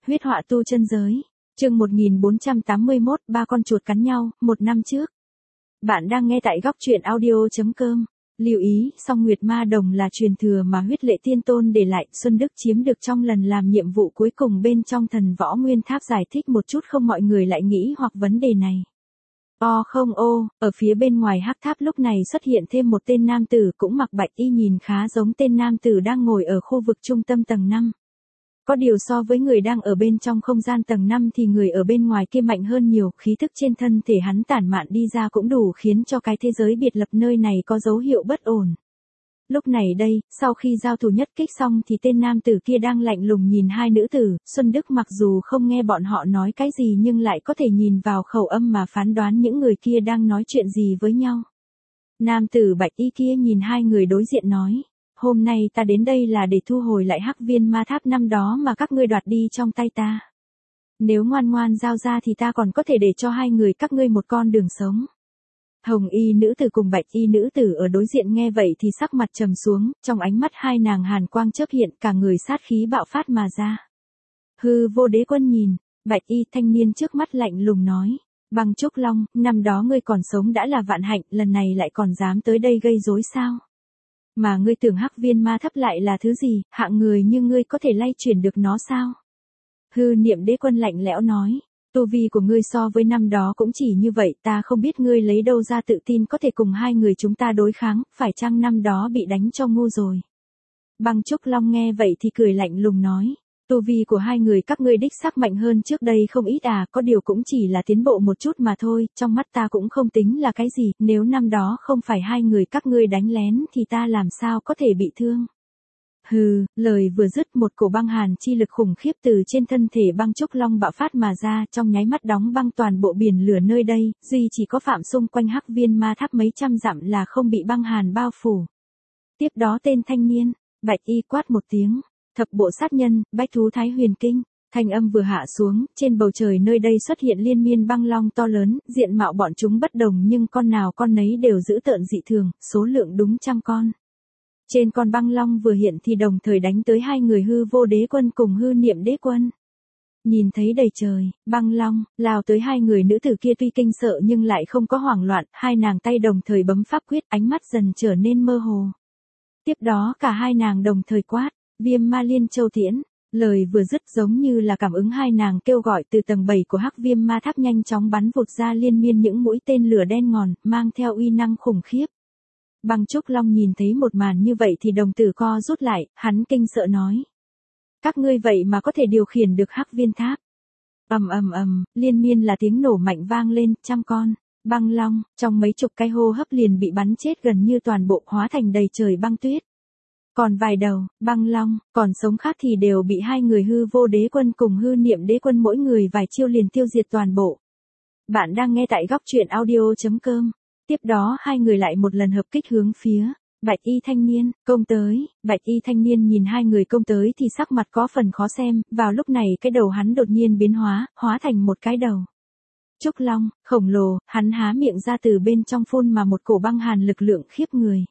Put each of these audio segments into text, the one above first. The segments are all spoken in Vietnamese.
Huyết họa tu chân giới. Chương 1481, ba con chuột cắn nhau, một năm trước. Bạn đang nghe tại góc truyện audio.com. Lưu ý, Song Nguyệt Ma Đồng là truyền thừa mà Huyết Lệ Tiên Tôn để lại, Xuân Đức chiếm được trong lần làm nhiệm vụ cuối cùng bên trong Thần Võ Nguyên Tháp. Giải thích một chút không mọi người lại nghĩ hoặc vấn đề này. Ở phía bên ngoài hắc tháp lúc này xuất hiện thêm một tên nam tử cũng mặc bạch y, nhìn khá giống tên nam tử đang ngồi ở khu vực trung tâm tầng 5. Có điều so với người đang ở bên trong không gian tầng 5 thì người ở bên ngoài kia mạnh hơn nhiều, khí thức trên thân thể hắn tản mạn đi ra cũng đủ khiến cho cái thế giới biệt lập nơi này có dấu hiệu bất ổn. Lúc này đây, sau khi giao thủ nhất kích xong thì tên nam tử kia đang lạnh lùng nhìn hai nữ tử. Xuân Đức mặc dù không nghe bọn họ nói cái gì nhưng lại có thể nhìn vào khẩu âm mà phán đoán những người kia đang nói chuyện gì với nhau. Nam tử bạch y kia nhìn hai người đối diện nói: hôm nay ta đến đây là để thu hồi lại hắc viên ma tháp năm đó mà các ngươi đoạt đi trong tay ta. Nếu ngoan ngoan giao ra thì ta còn có thể để cho hai người các ngươi một con đường sống. Hồng y nữ tử cùng bạch y nữ tử ở đối diện nghe vậy thì sắc mặt trầm xuống, trong ánh mắt hai nàng hàn quang chớp hiện, cả người sát khí bạo phát mà ra. Hư Vô Đế Quân nhìn bạch y thanh niên trước mắt lạnh lùng nói: Băng Trúc Long, năm đó ngươi còn sống đã là vạn hạnh, lần này lại còn dám tới đây gây rối sao? Mà ngươi tưởng hắc viên ma tháp lại là thứ gì, hạng người như ngươi có thể lay chuyển được nó sao? Hư Niệm Đế Quân lạnh lẽo nói: tu vi của ngươi so với năm đó cũng chỉ như vậy, ta không biết ngươi lấy đâu ra tự tin có thể cùng hai người chúng ta đối kháng, phải chăng năm đó bị đánh cho ngu rồi? Băng Trúc Long nghe vậy thì cười lạnh lùng nói: tu vi của hai người các ngươi đích xác mạnh hơn trước đây không ít có điều cũng chỉ là tiến bộ một chút mà thôi, trong mắt ta cũng không tính là cái gì, nếu năm đó không phải hai người các ngươi đánh lén thì ta làm sao có thể bị thương. Hừ, lời vừa dứt một cổ băng hàn chi lực khủng khiếp từ trên thân thể Băng Trúc Long bạo phát mà ra, trong nháy mắt đóng băng toàn bộ biển lửa nơi đây, duy chỉ có phạm xung quanh hắc viên ma tháp mấy trăm dặm là không bị băng hàn bao phủ. Tiếp đó tên thanh niên bạch y quát một tiếng: thập bộ sát nhân, bách thú thái huyền kinh. Thanh âm vừa hạ xuống, trên bầu trời nơi đây xuất hiện liên miên băng long to lớn, diện mạo bọn chúng bất đồng nhưng con nào con nấy đều dữ tợn dị thường, số lượng đúng 100 con. Trên con băng long vừa hiện thì đồng thời đánh tới hai người Hư Vô Đế Quân cùng Hư Niệm Đế Quân. Nhìn thấy đầy trời băng long lao tới hai người nữ tử kia, tuy kinh sợ nhưng lại không có hoảng loạn, hai nàng tay đồng thời bấm pháp quyết, ánh mắt dần trở nên mơ hồ. Tiếp đó cả hai nàng đồng thời quát: Viêm Ma Liên Châu Tiễn. Lời vừa dứt giống như là cảm ứng hai nàng kêu gọi, từ tầng 7 của hắc viêm ma tháp nhanh chóng bắn vụt ra liên miên những mũi tên lửa đen ngòm, mang theo uy năng khủng khiếp. Băng Trúc Long nhìn thấy một màn như vậy thì đồng tử co rút lại, hắn kinh sợ nói: các ngươi vậy mà có thể điều khiển được hắc viên tháp. Liên miên là tiếng nổ mạnh vang lên, 100 con băng long trong mấy chục cái hô hấp liền bị bắn chết gần như toàn bộ, hóa thành đầy trời băng tuyết. Còn vài đầu băng long còn sống khác thì đều bị hai người Hư Vô Đế Quân cùng Hư Niệm Đế Quân mỗi người vài chiêu liền tiêu diệt toàn bộ. Bạn đang nghe tại góc truyện audio.com. Tiếp đó hai người lại một lần hợp kích hướng phía bạch y thanh niên công tới. Bạch y thanh niên nhìn hai người công tới thì sắc mặt có phần khó xem, vào lúc này cái đầu hắn đột nhiên biến hóa thành một cái đầu trúc long khổng lồ, hắn há miệng ra, từ bên trong phun mà một cổ băng hàn lực lượng khiếp người.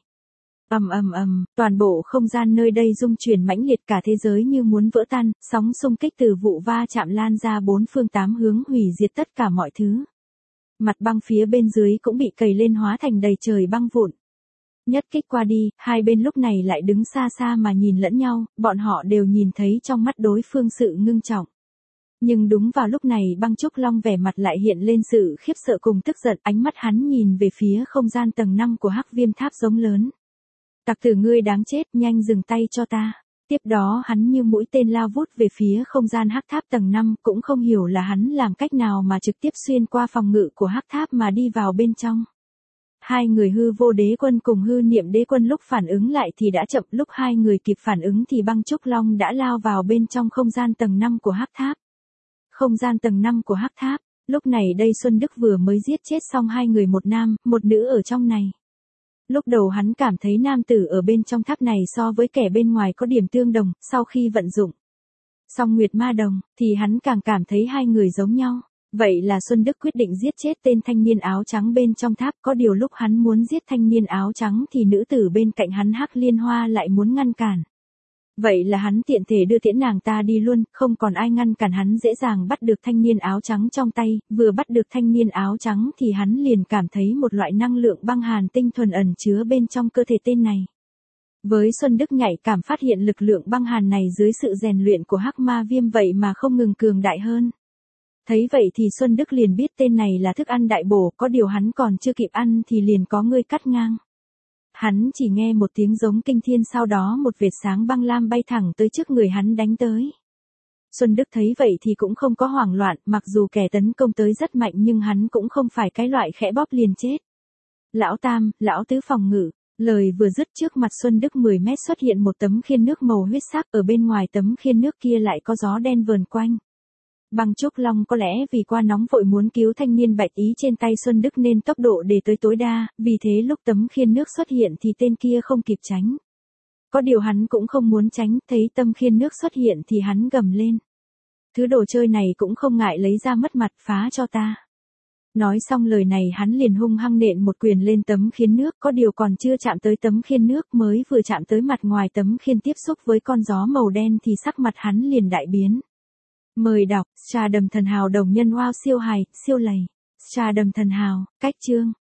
Toàn bộ không gian nơi đây rung chuyển mãnh liệt, cả thế giới như muốn vỡ tan, sóng xung kích từ vụ va chạm lan ra bốn phương tám hướng, hủy diệt tất cả mọi thứ. Mặt băng phía bên dưới cũng bị cày lên hóa thành đầy trời băng vụn. Nhất kích qua đi, hai bên lúc này lại đứng xa xa mà nhìn lẫn nhau, bọn họ đều nhìn thấy trong mắt đối phương sự ngưng trọng. Nhưng đúng vào lúc này Băng Trúc Long vẻ mặt lại hiện lên sự khiếp sợ cùng tức giận, ánh mắt hắn nhìn về phía không gian tầng 5 của hắc viêm tháp giống lớn: tặc tử ngươi đáng chết, nhanh dừng tay cho ta. Tiếp đó hắn như mũi tên lao vút về phía không gian hắc tháp tầng 5, cũng không hiểu là hắn làm cách nào mà trực tiếp xuyên qua phòng ngự của hắc tháp mà đi vào bên trong. Hai người Hư Vô Đế Quân cùng Hư Niệm Đế Quân lúc phản ứng lại thì đã chậm, lúc hai người kịp phản ứng thì Băng Trúc Long đã lao vào bên trong không gian tầng 5 của hắc tháp. Không gian tầng 5 của hắc tháp, lúc này đây Xuân Đức vừa mới giết chết xong hai người, một nam, một nữ ở trong này. Lúc đầu hắn cảm thấy nam tử ở bên trong tháp này so với kẻ bên ngoài có điểm tương đồng, sau khi vận dụng Song Nguyệt Ma Đồng, thì hắn càng cảm thấy hai người giống nhau. Vậy là Xuân Đức quyết định giết chết tên thanh niên áo trắng bên trong tháp, có điều lúc hắn muốn giết thanh niên áo trắng thì nữ tử bên cạnh hắn Hắc Liên Hoa lại muốn ngăn cản. Vậy là hắn tiện thể đưa tiễn nàng ta đi luôn, không còn ai ngăn cản hắn dễ dàng bắt được thanh niên áo trắng trong tay, vừa bắt được thanh niên áo trắng thì hắn liền cảm thấy một loại năng lượng băng hàn tinh thuần ẩn chứa bên trong cơ thể tên này. Với Xuân Đức nhạy cảm phát hiện lực lượng băng hàn này dưới sự rèn luyện của Hắc Ma Viêm vậy mà không ngừng cường đại hơn. Thấy vậy thì Xuân Đức liền biết tên này là thức ăn đại bổ, có điều hắn còn chưa kịp ăn thì liền có người cắt ngang. Hắn chỉ nghe một tiếng giống kinh thiên, sau đó một vệt sáng băng lam bay thẳng tới trước người hắn đánh tới. Xuân Đức thấy vậy thì cũng không có hoảng loạn, mặc dù kẻ tấn công tới rất mạnh nhưng hắn cũng không phải cái loại khẽ bóp liền chết. Lão Tam, lão Tứ phòng ngự. Lời vừa dứt trước mặt Xuân Đức 10 mét xuất hiện một tấm khiên nước màu huyết sắc, ở bên ngoài tấm khiên nước kia lại có gió đen vờn quanh. Băng Trúc Long có lẽ vì qua nóng vội muốn cứu thanh niên bạch ý trên tay Xuân Đức nên tốc độ để tới tối đa, vì thế lúc tấm khiên nước xuất hiện thì tên kia không kịp tránh. Có điều hắn cũng không muốn tránh, thấy tấm khiên nước xuất hiện thì hắn gầm lên. Thứ đồ chơi này cũng không ngại lấy ra mất mặt, phá cho ta. Nói xong lời này hắn liền hung hăng nện một quyền lên tấm khiên nước, có điều còn chưa chạm tới tấm khiên nước, mới vừa chạm tới mặt ngoài tấm khiên tiếp xúc với con gió màu đen thì sắc mặt hắn liền đại biến. Mời đọc, Stardom thần hào đồng nhân wow siêu hài, siêu lầy. Stardom thần hào, cách chương.